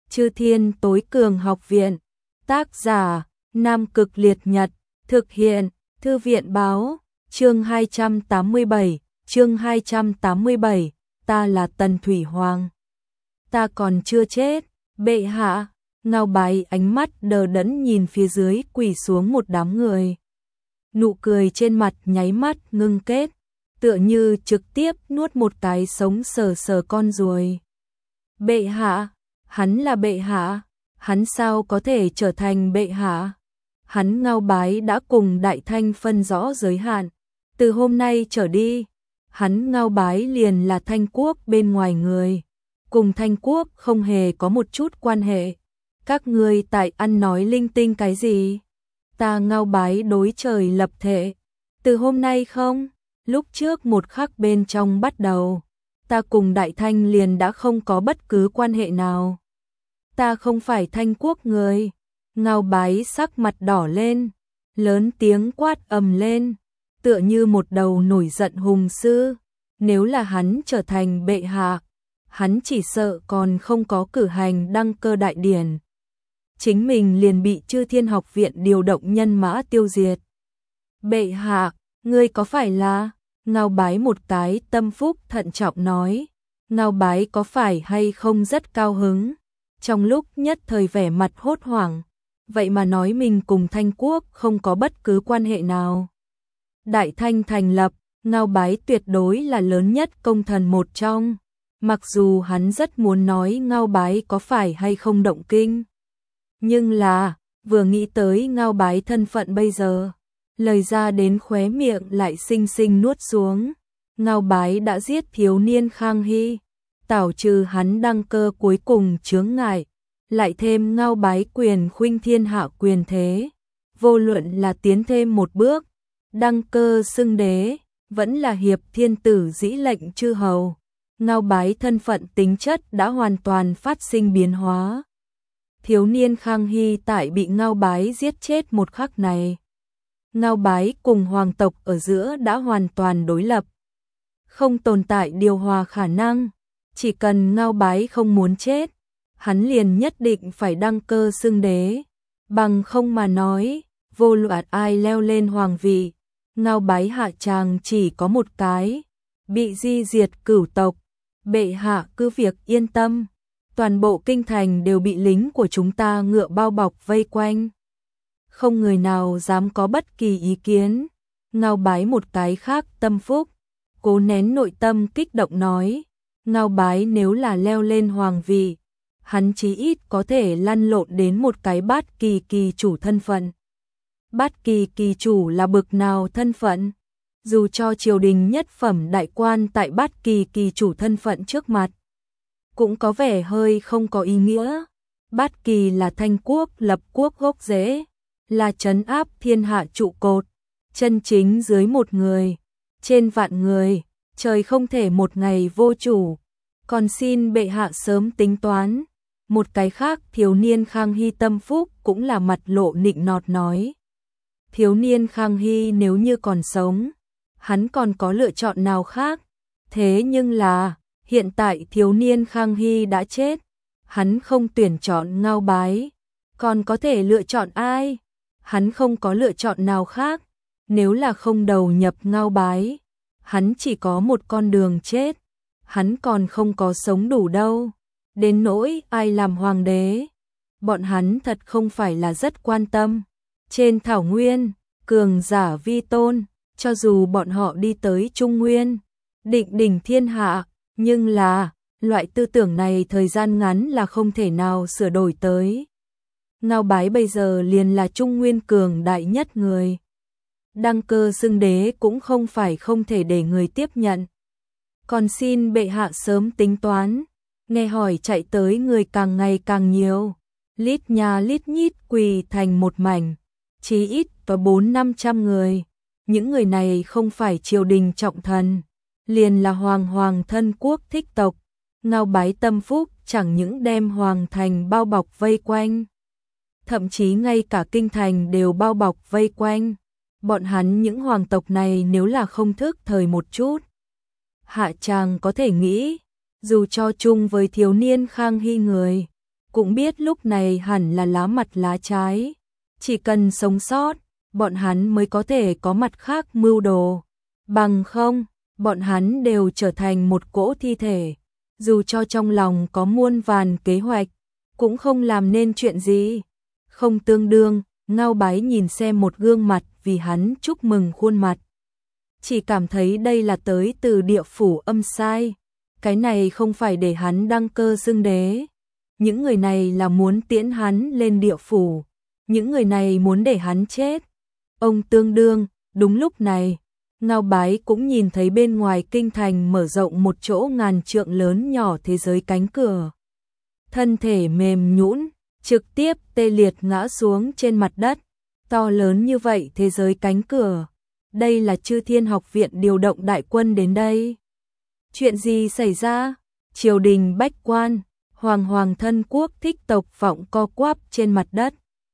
Chư Thiên Tối Cường Học Viện. Tác giả: Nam Cực Liệt Nhật. Thực hiện: Thư viện báo. Chương 287, ta là Tần Thủy Hoàng. Ta còn chưa chết, bệ hạ. Ngao Bái ánh mắt đờ đẫn nhìn phía dưới quỳ xuống một đám người. Nụ cười trên mặt nháy mắt ngưng kết, tựa như trực tiếp nuốt một cái sống sờ sờ con ruồi. Bệ hạ, hắn là bệ hạ, hắn sao có thể trở thành bệ hạ? Hắn Ngao Bái đã cùng Đại Thanh phân rõ giới hạn, từ hôm nay trở đi, hắn Ngao Bái liền là Thanh quốc bên ngoài người, cùng Thanh quốc không hề có một chút quan hệ. Các ngươi tại ăn nói linh tinh cái gì? Ta Ngao Bái đối trời lập thệ, từ hôm nay không, lúc trước một khắc bên trong bắt đầu, ta cùng Đại Thanh liền đã không có bất cứ quan hệ nào. Ta không phải Thanh quốc người. Ngao Bái sắc mặt đỏ lên, lớn tiếng quát ầm lên, tựa như một đầu nổi giận hùng sư. Nếu là hắn trở thành bệ hạ, hắn chỉ sợ còn không có cử hành đăng cơ đại điển, chính mình liền bị Chư Thiên Học Viện điều động nhân mã tiêu diệt. Bệ hạ, ngươi có phải là? Ngao Bái một cái tâm phúc thận trọng nói. Ngao Bái có phải hay không rất cao hứng, trong lúc nhất thời vẻ mặt hốt hoảng, vậy mà nói mình cùng Thanh quốc không có bất cứ quan hệ nào. Đại Thanh thành lập, Ngao Bái tuyệt đối là lớn nhất công thần một trong, mặc dù hắn rất muốn nói Ngao Bái có phải hay không động kinh. Nhưng là, vừa nghĩ tới Ngao Bái thân phận bây giờ, lời ra đến khóe miệng lại xinh xinh nuốt xuống. Ngao Bái đã giết thiếu niên Khang Hy, tảo trừ hắn đăng cơ cuối cùng chướng ngại, lại thêm Ngao Bái quyền khuynh thiên hạ quyền thế, vô luận là tiến thêm một bước, đăng cơ xưng đế, vẫn là hiệp thiên tử dĩ lệnh chư hầu, Ngao Bái thân phận tính chất đã hoàn toàn phát sinh biến hóa. Thiếu niên Khang Hy tại bị Ngao Bái giết chết một khắc này, Ngao Bái cùng hoàng tộc ở giữa đã hoàn toàn đối lập, không tồn tại điều hòa khả năng. Chỉ cần Ngao Bái không muốn chết, hắn liền nhất định phải đăng cơ xưng đế, bằng không mà nói, vô luận ai leo lên hoàng vị, Ngao Bái hạ tràng chỉ có một cái, bị di diệt cửu tộc. Bệ hạ cứ việc yên tâm, toàn bộ kinh thành đều bị lính của chúng ta ngựa bao bọc vây quanh, không người nào dám có bất kỳ ý kiến. Ngao Bái một cái khác tâm phúc, cố nén nội tâm kích động nói, Ngao Bái nếu là leo lên hoàng vị, hắn chí ít có thể lăn lộn đến một cái bát kỳ kỳ chủ thân phận. Bát kỳ kỳ chủ là bực nào thân phận? Dù cho triều đình nhất phẩm đại quan tại bát kỳ kỳ chủ thân phận trước mặt, cũng có vẻ hơi không có ý nghĩa. Bát kỳ là Thanh quốc lập quốc gốc rễ, là trấn áp thiên hạ trụ cột, chân chính dưới một người, trên vạn người, trời không thể một ngày vô chủ. Còn xin bệ hạ sớm tính toán. Một cái khác thiếu niên Khang Hy tâm phúc cũng là mặt lộ nịnh nọt nói. Thiếu niên Khang Hy nếu như còn sống, hắn còn có lựa chọn nào khác? Thế nhưng là, hiện tại thiếu niên Khang Hy đã chết, hắn không tuyển chọn Ngao Bái, còn có thể lựa chọn ai? Hắn không có lựa chọn nào khác, nếu là không đầu nhập Ngao Bái, hắn chỉ có một con đường chết, hắn còn không có sống đủ đâu. Đến nỗi ai làm hoàng đế, bọn hắn thật không phải là rất quan tâm. Trên thảo nguyên, cường giả vi tôn, cho dù bọn họ đi tới Trung Nguyên, định đỉnh thiên hạ, nhưng là, loại tư tưởng này thời gian ngắn là không thể nào sửa đổi tới. Ngao Bái bây giờ liền là Trung Nguyên cường đại nhất người. Đăng cơ xưng đế cũng không phải không thể để người tiếp nhận. Còn xin bệ hạ sớm tính toán. Nghe hỏi chạy tới người càng ngày càng nhiều, lít nhà lít nhít quỳ thành một mảnh, chí ít có 400-500 người. Những người này không phải triều đình trọng thần, liền là hoàng thân quốc thích tộc. Ngao Bái tâm phúc chẳng những đem hoàng thành bao bọc vây quanh, thậm chí ngay cả kinh thành đều bao bọc vây quanh. Bọn hắn những hoàng tộc này nếu là không thức thời một chút, hạ tràng có thể nghĩ, dù cho chung với thiếu niên Khang Hy người, cũng biết lúc này hẳn là lá mặt lá trái. Chỉ cần sống sót, bọn hắn mới có thể có mặt khác mưu đồ. Bằng không, bọn hắn đều trở thành một cỗ thi thể. Dù cho trong lòng có muôn vàn kế hoạch, cũng không làm nên chuyện gì. Không tương đương, Ngao Bái nhìn xem một gương mặt vì hắn chúc mừng khuôn mặt. Chỉ cảm thấy đây là tới từ địa phủ âm sai. Cái này không phải để hắn đăng cơ xưng đế. Những người này là muốn tiễn hắn lên địa phủ. Những người này muốn để hắn chết. Ông tương đương, đúng lúc này, Ngao Bái cũng nhìn thấy bên ngoài kinh thành mở rộng một chỗ ngàn trượng lớn nhỏ thế giới cánh cửa. Thân thể mềm nhũn, trực tiếp tê liệt ngã xuống trên mặt đất. To lớn như vậy thế giới cánh cửa. Đây là Chư Thiên Học viện điều động đại quân đến đây. Chuyện gì xảy ra? Triều đình bách quan, hoàng thân quốc thích tộc vọng co quắp trên mặt đất.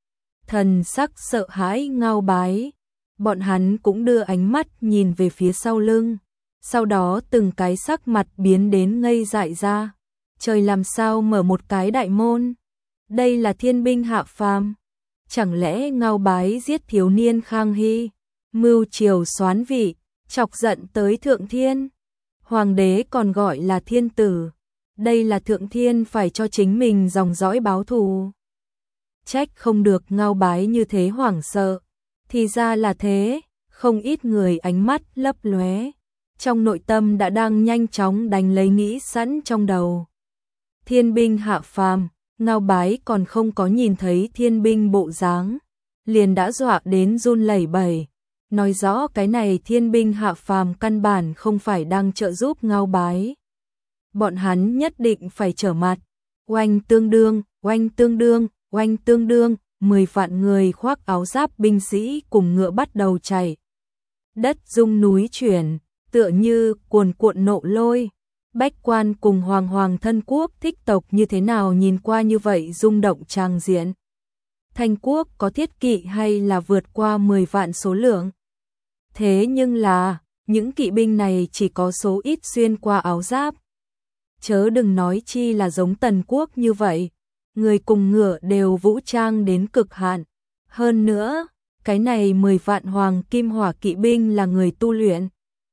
Thần sắc sợ hãi Ngao Bái. Bọn hắn cũng đưa ánh mắt nhìn về phía sau lưng. Sau đó từng cái sắc mặt biến đến ngây dại ra. Trời làm sao mở một cái đại môn? Đây là thiên binh hạ phàm. Chẳng lẽ Ngao Bái giết thiếu niên Khang Hy, mưu triều soán vị, chọc giận tới thượng thiên? Hoàng đế còn gọi là thiên tử. Đây là thượng thiên phải cho chính mình dòng dõi báo thù. Trách không được Ngao Bái như thế hoảng sợ. Thì ra là thế, không ít người ánh mắt lấp lóe. Trong nội tâm đã đang nhanh chóng đánh lấy nghĩ sẵn trong đầu. Thiên binh hạ phàm, Ngao Bái còn không có nhìn thấy thiên binh bộ dáng, liền đã dọa đến run lẩy bẩy. Nói rõ cái này thiên binh hạ phàm căn bản không phải đang trợ giúp Ngao Bái. Bọn hắn nhất định phải trở mặt. Oanh tương đương, oanh tương đương, oanh tương đương, 10 vạn người khoác áo giáp binh sĩ cùng ngựa bắt đầu chạy. Đất rung núi chuyển, tựa như cuồn cuộn nộ lôi. Bách quan cùng hoàng thân quốc thích tộc như thế nào nhìn qua như vậy rung động tràng diện. Thanh quốc có thiết kỵ hay là vượt qua 10 vạn số lượng. Thế nhưng là, những kỵ binh này chỉ có số ít xuyên qua áo giáp. Chớ đừng nói chi là giống Tần quốc như vậy. Người cùng ngựa đều vũ trang đến cực hạn. Hơn nữa, cái này 10 vạn hoàng kim hỏa kỵ binh là người tu luyện.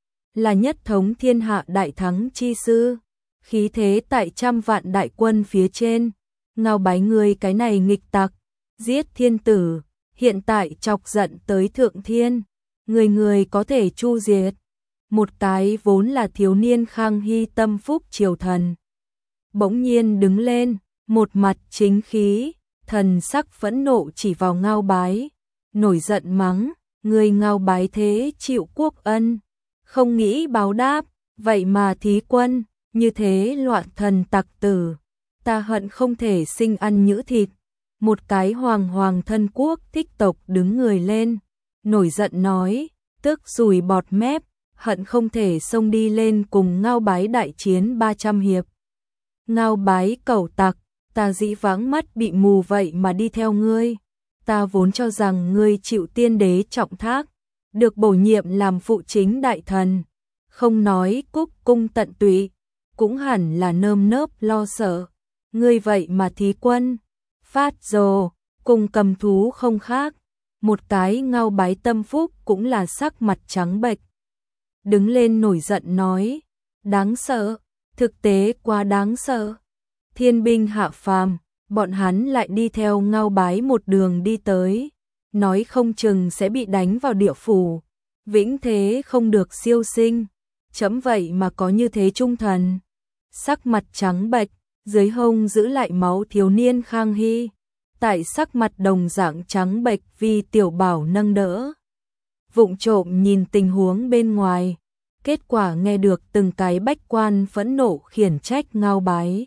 Là nhất thống thiên hạ đại thắng chi sư. Khí thế tại trăm vạn đại quân phía trên. Ngao Bái người cái này nghịch tặc, giết thiên tử, hiện tại chọc giận tới thượng thiên. Người người có thể chu diệt. Một cái vốn là thiếu niên Khang Hy tâm phúc triều thần. Bỗng nhiên đứng lên, một mặt chính khí, thần sắc phẫn nộ chỉ vào Ngao Bái. Nổi giận mắng, người Ngao Bái thế chịu quốc ân. Không nghĩ báo đáp, vậy mà thí quân, như thế loạn thần tặc tử. Ta hận không thể sinh ăn nhữ thịt. Một cái hoàng thân quốc thích tộc đứng người lên, nổi giận nói, tức rùi bọt mép, hận không thể xông đi lên cùng Ngao Bái đại chiến 300 hiệp. Ngao Bái cẩu tặc, ta dĩ vãng mắt bị mù vậy mà đi theo ngươi. Ta vốn cho rằng ngươi chịu tiên đế trọng thác, được bổ nhiệm làm phụ chính đại thần, không nói cúc cung tận tụy, cũng hẳn là nơm nớp lo sợ. Ngươi vậy mà thí quân, phát rồ, cùng cầm thú không khác. Một cái Ngao Bái tâm phúc cũng là sắc mặt trắng bệch. Đứng lên nổi giận nói, đáng sợ, thực tế quá đáng sợ. Thiên binh hạ phàm, bọn hắn lại đi theo Ngao Bái một đường đi tới, nói không chừng sẽ bị đánh vào địa phủ, vĩnh thế không được siêu sinh. Chấm vậy mà có như thế trung thần. Sắc mặt trắng bệch, dưới hông giữ lại máu thiếu niên Khang Hy. Tại sắc mặt đồng dạng trắng bệch vì tiểu bảo nâng đỡ. Vụng trộm nhìn tình huống bên ngoài, kết quả nghe được từng cái bách quan phẫn nộ khiển trách Ngao Bái.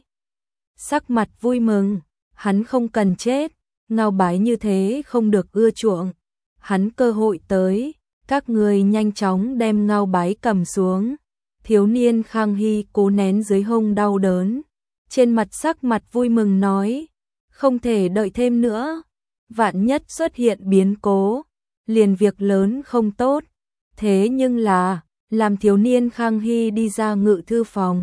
Sắc mặt vui mừng, hắn không cần chết, Ngao Bái như thế không được ưa chuộng. Hắn cơ hội tới, các người nhanh chóng đem Ngao Bái cầm xuống. Thiếu niên Khang Hy cố nén dưới hông đau đớn, trên mặt sắc mặt vui mừng nói, không thể đợi thêm nữa, vạn nhất xuất hiện biến cố, liền việc lớn không tốt. Thế nhưng là, làm thiếu niên Khang Hy đi ra ngự thư phòng,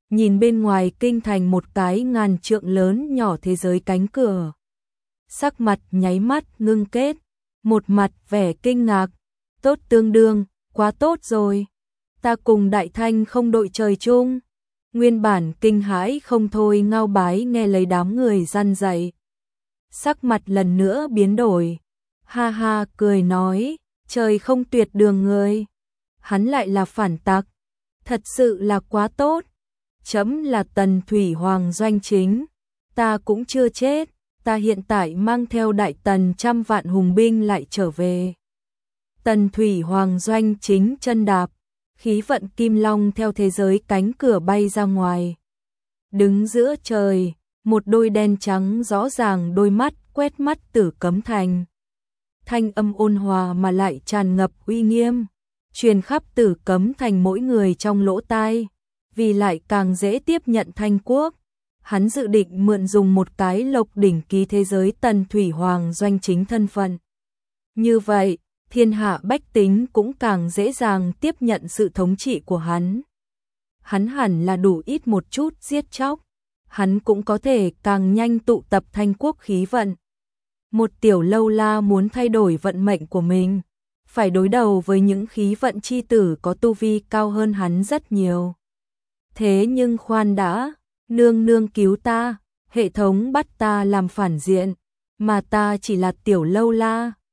nhìn bên ngoài kinh thành một cái ngàn trượng lớn nhỏ thế giới cánh cửa. Sắc mặt nháy mắt ngưng kết, một mặt vẻ kinh ngạc, tốt tương đương, quá tốt rồi. Ta cùng Đại Thanh không đội trời chung. Nguyên bản kinh hãi không thôi Ngao Bái nghe lấy đám người răn dạy. Sắc mặt lần nữa biến đổi, ha ha cười nói, trời không tuyệt đường người. Hắn lại là phản tặc, thật sự là quá tốt. Trẫm là Tần Thủy Hoàng doanh chính, ta cũng chưa chết, ta hiện tại mang theo Đại Tần 100 vạn hùng binh lại trở về. Tần Thủy Hoàng doanh chính chân đạp, khí vận kim long theo thế giới cánh cửa bay ra ngoài. Đứng giữa trời, một đôi đen trắng rõ ràng đôi mắt quét mắt Tử Cấm Thành. Thanh âm ôn hòa mà lại tràn ngập uy nghiêm, truyền khắp Tử Cấm Thành mỗi người trong lỗ tai, vì lại càng dễ tiếp nhận Thanh quốc. Hắn dự định mượn dùng một cái lộc đỉnh ký thế giới Tần Thủy Hoàng doanh chính thân phận. Như vậy, thiên hạ bách tính cũng càng dễ dàng tiếp nhận sự thống trị của hắn. Hắn hẳn là đủ ít một chút giết chóc, hắn cũng có thể càng nhanh tụ tập Thanh quốc khí vận. Một tiểu lâu la muốn thay đổi vận mệnh của mình, phải đối đầu với những khí vận chi tử có tu vi cao hơn hắn rất nhiều. Thế nhưng khoan đã, nương nương cứu ta, hệ thống bắt ta làm phản diện, mà ta chỉ là tiểu lâu la.